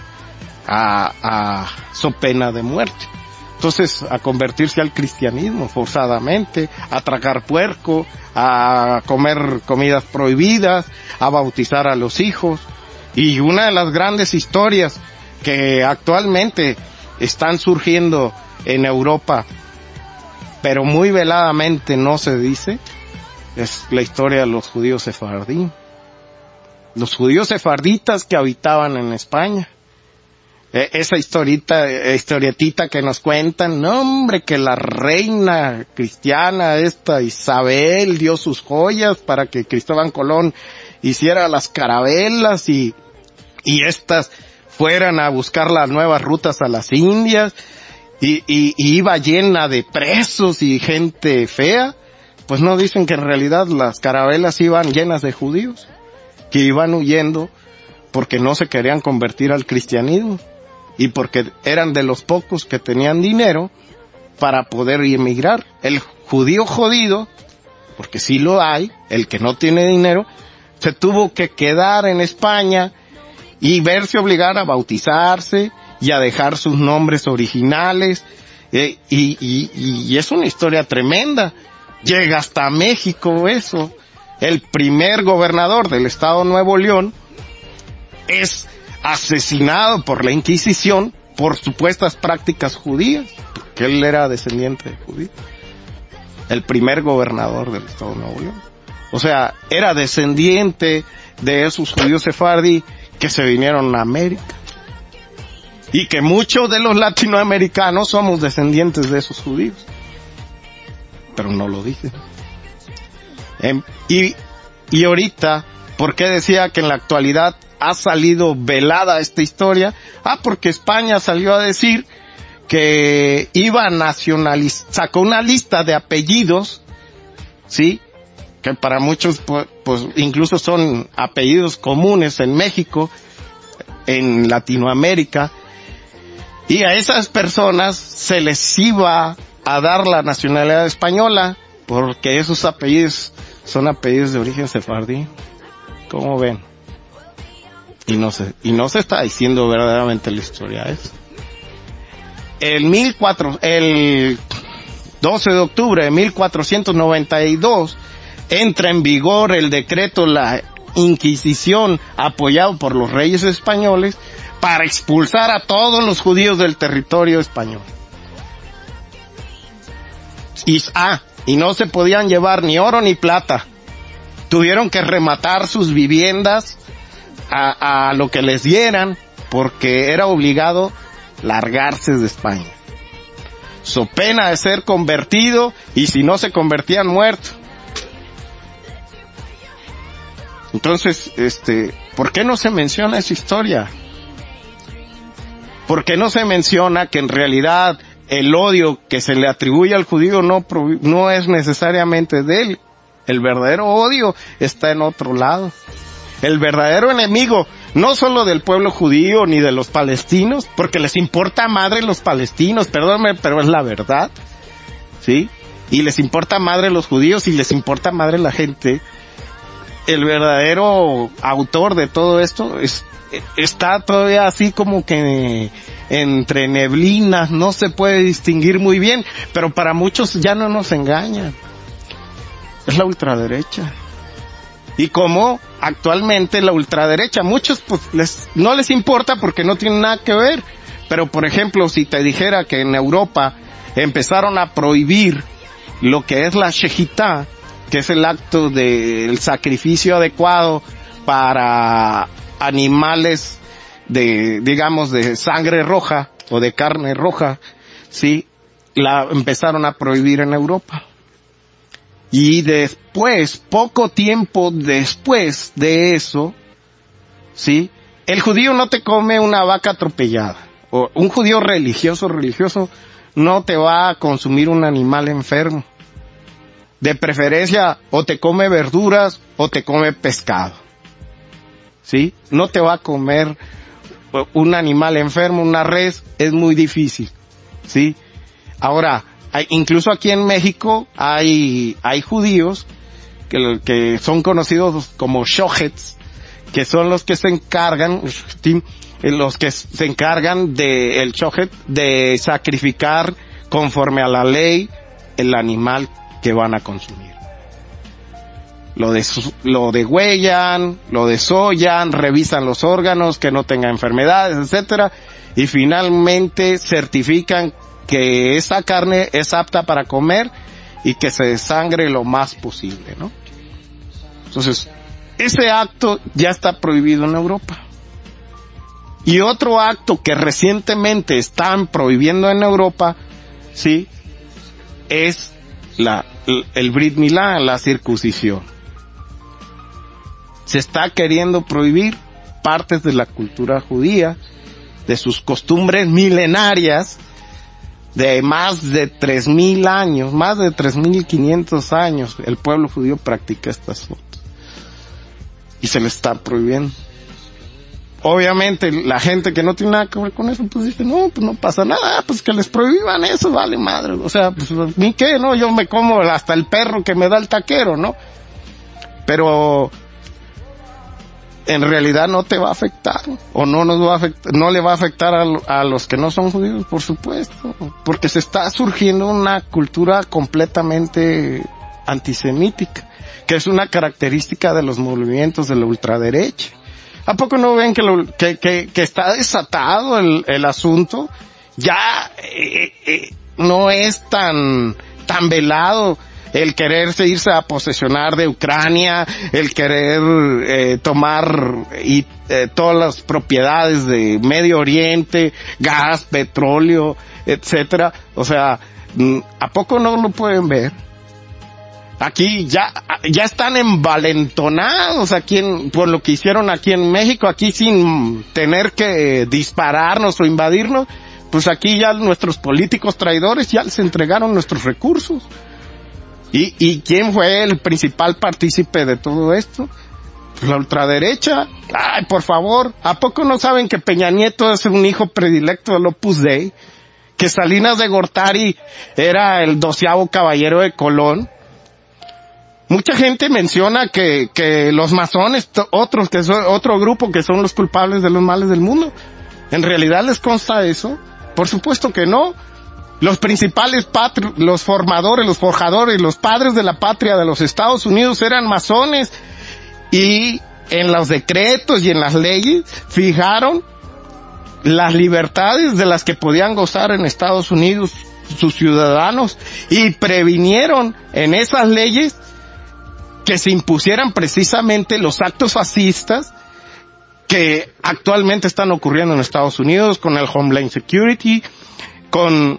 a so pena de muerte. Entonces, a convertirse al cristianismo forzadamente, a tragar puerco, a comer comidas prohibidas, a bautizar a los hijos. Y una de las grandes historias que actualmente están surgiendo en Europa, pero muy veladamente no se dice, es la historia de los judíos sefardí. Los judíos sefarditas que habitaban en España. Esa historietita que nos cuentan, no hombre, que la reina cristiana Isabel dio sus joyas para que Cristóbal Colón hiciera las carabelas y estas fueran a buscar las nuevas rutas a las Indias y iba llena de presos y gente fea. Pues no dicen que en realidad las carabelas iban llenas de judíos que iban huyendo porque no se querían convertir al cristianismo y porque eran de los pocos que tenían dinero para poder emigrar. El judío jodido, porque sí lo hay, el que no tiene dinero, se tuvo que quedar en España y verse obligado a bautizarse y a dejar sus nombres originales, y es una historia tremenda. Llega hasta México eso. El primer gobernador del estado de Nuevo León es asesinado por la Inquisición por supuestas prácticas judías, porque él era descendiente de judíos. El primer gobernador del estado de Nuevo León. O sea, era descendiente de esos judíos sefardí que se vinieron a América. Y que muchos de los latinoamericanos somos descendientes de esos judíos. Pero no lo dicen. Y ahorita, ¿por qué decía que en la actualidad ha salido velada esta historia? Porque España salió a decir que iba a nacionalizar, sacó una lista de apellidos, ¿sí? Que para muchos, pues incluso son apellidos comunes en México, en Latinoamérica, y a esas personas se les iba a dar la nacionalidad española, porque esos apellidos son apellidos de origen sefardí. ¿Cómo ven? Y no se está diciendo verdaderamente la historia eso. El 12 de octubre de 1492 entra en vigor el decreto de la Inquisición, apoyado por los reyes españoles, para expulsar a todos los judíos del territorio español. Y no se podían llevar ni oro ni plata. Tuvieron que rematar sus viviendas a lo que les dieran, porque era obligado largarse de España. So pena de ser convertido, y si no se convertían, muertos. Entonces, ¿por qué no se menciona esa historia? ¿Por qué no se menciona que en realidad el odio que se le atribuye al judío no es necesariamente de él? El verdadero odio está en otro lado. El verdadero enemigo, no solo del pueblo judío ni de los palestinos, porque les importa madre los palestinos, perdóname, pero es la verdad, ¿sí? Y les importa madre los judíos y les importa madre la gente. El verdadero autor de todo esto está todavía así como que entre neblinas, no se puede distinguir muy bien, pero para muchos ya no nos engañan. Es la ultraderecha. Y como actualmente la ultraderecha, muchos pues no les importa porque no tienen nada que ver. Pero por ejemplo, si te dijera que en Europa empezaron a prohibir lo que es la shejitá, que es el acto del sacrificio adecuado para animales de sangre roja o de carne roja, sí, la empezaron a prohibir en Europa. Y después, poco tiempo después de eso, sí, el judío no te come una vaca atropellada. O un judío religioso no te va a consumir un animal enfermo. De preferencia, o te come verduras o te come pescado. ¿Sí? No te va a comer un animal enfermo, una res, es muy difícil. ¿Sí? Ahora, incluso aquí en México hay judíos que son conocidos como shohets, que son los que se encargan, del shohet, de sacrificar conforme a la ley el animal que van a consumir. Lo degüellan, lo desollan, revisan los órganos que no tengan enfermedades, etcétera, y finalmente certifican que esa carne es apta para comer y que se desangre lo más posible, ¿no? Entonces, ese acto ya está prohibido en Europa. Y otro acto que recientemente están prohibiendo en Europa, sí, es el Brit Milá, la circuncisión. Se está queriendo prohibir partes de la cultura judía, de sus costumbres milenarias, de más de 3,000 años, más de 3,500 años, el pueblo judío practica estas fotos. Y se le está prohibiendo. obviamente la gente que no tiene nada que ver con eso, pues dice, no, pues no pasa nada, pues que les prohíban eso, vale madre, o sea, pues ni qué, ¿no? Yo me como hasta el perro que me da el taquero, ¿no? Pero en realidad no te va a afectar, o no nos va a afectar, no le va a afectar a los que no son judíos, por supuesto, porque se está surgiendo una cultura completamente antisemítica, que es una característica de los movimientos de la ultraderecha. ¿A poco no ven que está desatado el asunto? Ya no es tan velado el quererse irse a posesionar de Ucrania, el querer tomar todas las propiedades de Medio Oriente, gas, petróleo, etcétera. O sea, ¿a poco no lo pueden ver? Aquí ya están envalentonados aquí por lo que hicieron aquí en México, aquí sin tener que dispararnos o invadirnos, pues aquí ya nuestros políticos traidores ya les entregaron nuestros recursos. ¿Y quién fue el principal partícipe de todo esto? Pues la ultraderecha. Ay, por favor, ¿a poco no saben que Peña Nieto es un hijo predilecto del Opus Dei? Que Salinas de Gortari era el 12º caballero de Colón. Mucha gente menciona que los masones, otro grupo que son los culpables de los males del mundo. ¿En realidad les consta eso? Por supuesto que no. Los principales los formadores, los forjadores, los padres de la patria de los Estados Unidos eran masones, y en los decretos y en las leyes fijaron las libertades de las que podían gozar en Estados Unidos sus ciudadanos, y previnieron en esas leyes que se impusieran precisamente los actos fascistas que actualmente están ocurriendo en Estados Unidos con el Homeland Security, con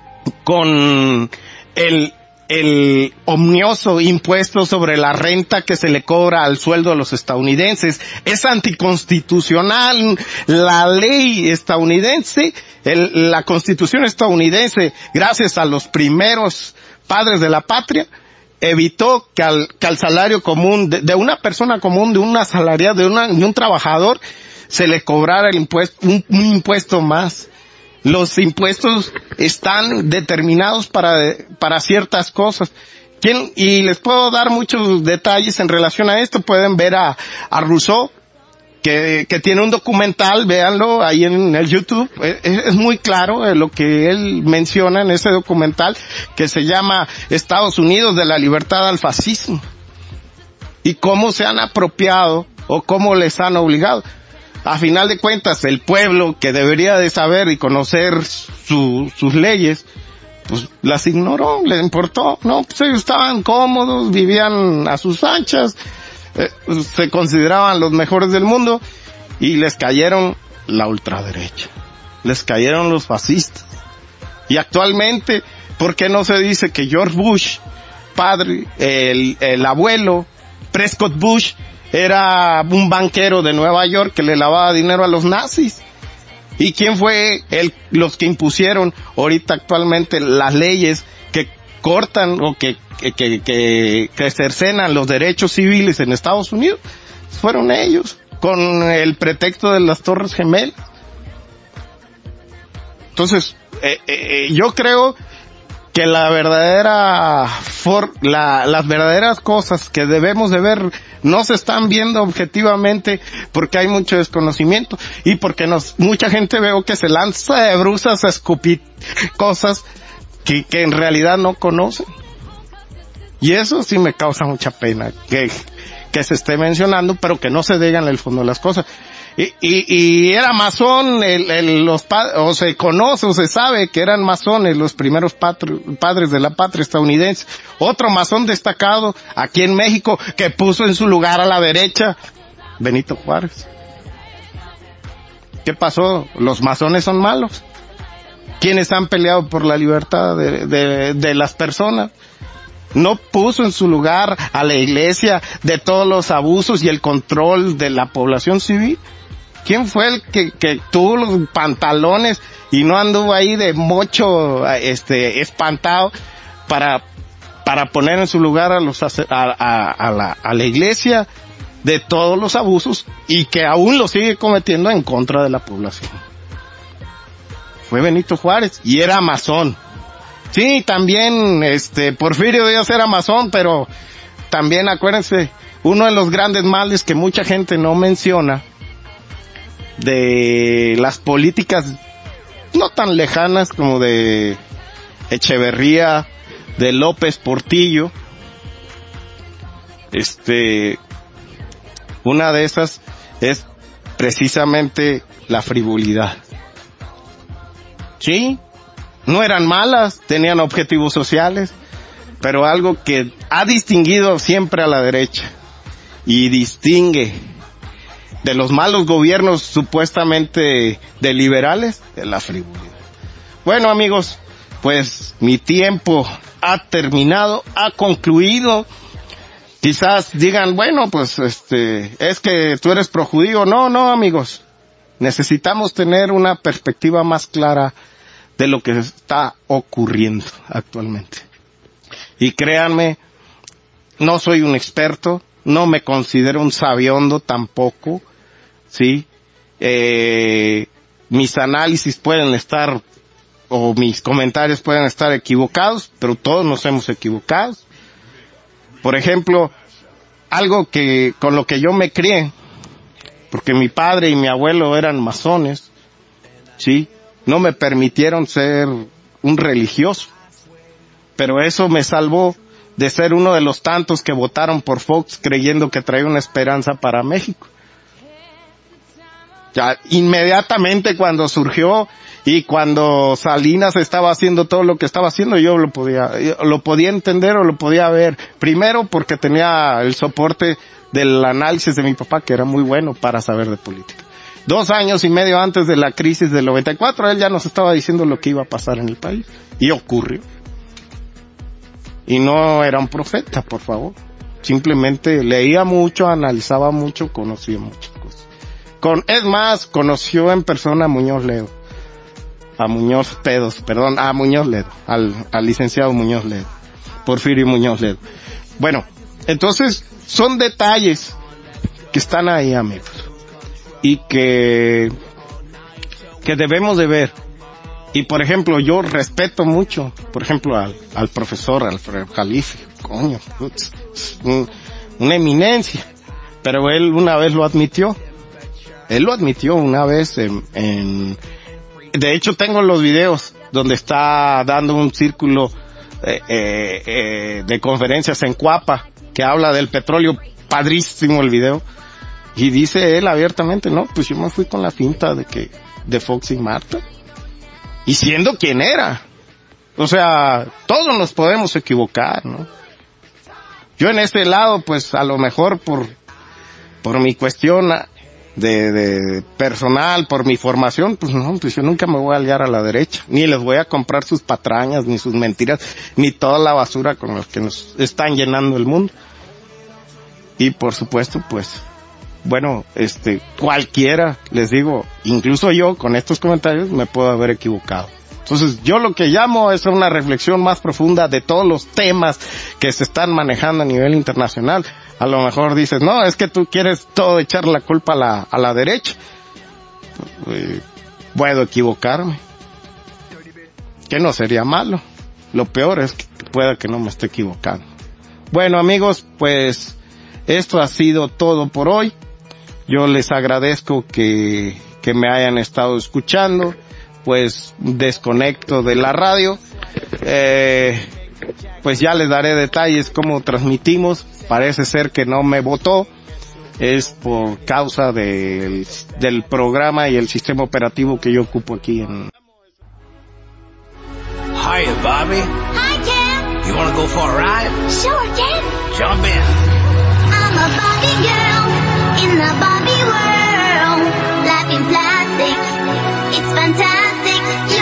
el ominioso impuesto sobre la renta que se le cobra al sueldo de los estadounidenses. Es anticonstitucional la ley estadounidense, la Constitución estadounidense, gracias a los primeros padres de la patria, evitó que al salario común de una persona común, de un asalariado, de un trabajador, se le cobrara un impuesto más. Los impuestos están determinados para ciertas cosas. Y les puedo dar muchos detalles en relación a esto. Pueden ver a Rousseau, que tiene un documental, véanlo ahí en el YouTube. Es muy claro lo que él menciona en ese documental, que se llama Estados Unidos de la libertad al fascismo. Y cómo se han apropiado o cómo les han obligado. A final de cuentas, el pueblo, que debería de saber y conocer sus leyes, pues las ignoró, le importó, no, pues ellos estaban cómodos, vivían a sus anchas, se consideraban los mejores del mundo, y les cayeron la ultraderecha, les cayeron los fascistas. Y actualmente, ¿por qué no se dice que George Bush, padre, el abuelo, Prescott Bush, era un banquero de Nueva York que le lavaba dinero a los nazis? ¿Y quién fue los que impusieron ahorita actualmente las leyes que cortan o que cercenan los derechos civiles en Estados Unidos? Fueron ellos, con el pretexto de las Torres Gemelas. Entonces, yo creo que las verdaderas cosas que debemos de ver no se están viendo objetivamente, porque hay mucho desconocimiento y porque mucha gente veo que se lanza de brusas a escupir cosas que en realidad no conocen. Y eso sí me causa mucha pena que se esté mencionando, pero que no se digan el fondo de las cosas. Y era masón, o se conoce o se sabe que eran masones los primeros padres de la patria estadounidense. Otro masón destacado aquí en México que puso en su lugar a la derecha, Benito Juárez. ¿Qué pasó? ¿Los masones son malos? ¿Quiénes han peleado por la libertad de las personas? No puso en su lugar a la iglesia de todos los abusos y el control de la población civil. ¿Quién fue el que tuvo los pantalones y no anduvo ahí de mocho, espantado para poner en su lugar a la iglesia? de todos los abusos y que aún lo sigue cometiendo en contra de la población. Fue Benito Juárez y era masón. Sí, también Porfirio Díaz era masón, pero también acuérdense, uno de los grandes males que mucha gente no menciona de las políticas no tan lejanas como de Echeverría, de López Portillo, una de esas es precisamente la frivolidad. Sí, no eran malas, tenían objetivos sociales, pero algo que ha distinguido siempre a la derecha y distingue de los malos gobiernos supuestamente de liberales es la frivolidad. Bueno, amigos, pues mi tiempo ha terminado, ha concluido. Quizás digan, bueno, pues es que tú eres projudío. No, amigos. Necesitamos tener una perspectiva más clara de lo que está ocurriendo actualmente. Y créanme, no soy un experto, no me considero un sabiondo tampoco, ¿sí? Mis análisis pueden estar, o mis comentarios pueden estar equivocados, pero todos nos hemos equivocado. Por ejemplo, algo que, con lo que yo me crié, porque mi padre y mi abuelo eran masones, ¿sí? No me permitieron ser un religioso, pero eso me salvó de ser uno de los tantos que votaron por Fox creyendo que traía una esperanza para México. Ya, inmediatamente cuando surgió y cuando Salinas estaba haciendo todo lo que estaba haciendo, yo lo podía entender o lo podía ver. Primero porque tenía el soporte del análisis de mi papá, que era muy bueno para saber de política. 2 años y medio antes de la crisis del 94, él ya nos estaba diciendo lo que iba a pasar en el país. Y ocurrió. Y no era un profeta, por favor. Simplemente leía mucho, analizaba mucho, conocía muchas cosas. Es más, conoció en persona a Muñoz Ledo. A Muñoz Ledo. Al licenciado Muñoz Ledo. Porfirio Muñoz Ledo. Bueno, entonces, son detalles que están ahí, amigos. Y que debemos de ver. Y por ejemplo, yo respeto mucho, por ejemplo, al profesor Alfredo Jalife, coño, una eminencia. Pero él una vez lo admitió. Él lo admitió una vez de hecho tengo los videos donde está dando un círculo de conferencias en Cuapa, que habla del petróleo, padrísimo el video. Y dice él abiertamente, no, pues yo me fui con la finta de Fox y Marta. Y siendo quien era. O sea, todos nos podemos equivocar, ¿no? Yo en este lado, pues a lo mejor por mi cuestión de personal, por mi formación, pues no, pues yo nunca me voy a aliar a la derecha. Ni les voy a comprar sus patrañas, ni sus mentiras, ni toda la basura con la que nos están llenando el mundo. Y por supuesto, pues, bueno, cualquiera, les digo, incluso yo con estos comentarios me puedo haber equivocado. Entonces, yo lo que llamo es una reflexión más profunda de todos los temas que se están manejando a nivel internacional. A lo mejor dices, no, es que tú quieres todo echar la culpa a la derecha. Puedo equivocarme. Que no sería malo. Lo peor es que pueda que no me esté equivocando. Bueno, amigos, pues esto ha sido todo por hoy. Yo les agradezco que me hayan estado escuchando. Pues desconecto de la radio. Pues ya les daré detalles cómo transmitimos. Parece ser que no me votó. Es por causa del programa y el sistema operativo que yo ocupo aquí en... Hiya, Bobby. Hi, Ken. You wanna go for a ride? Sure, Ken. Jump in. I'm a Barbie girl in the Barbie world. Life in plastic, it's fantastic.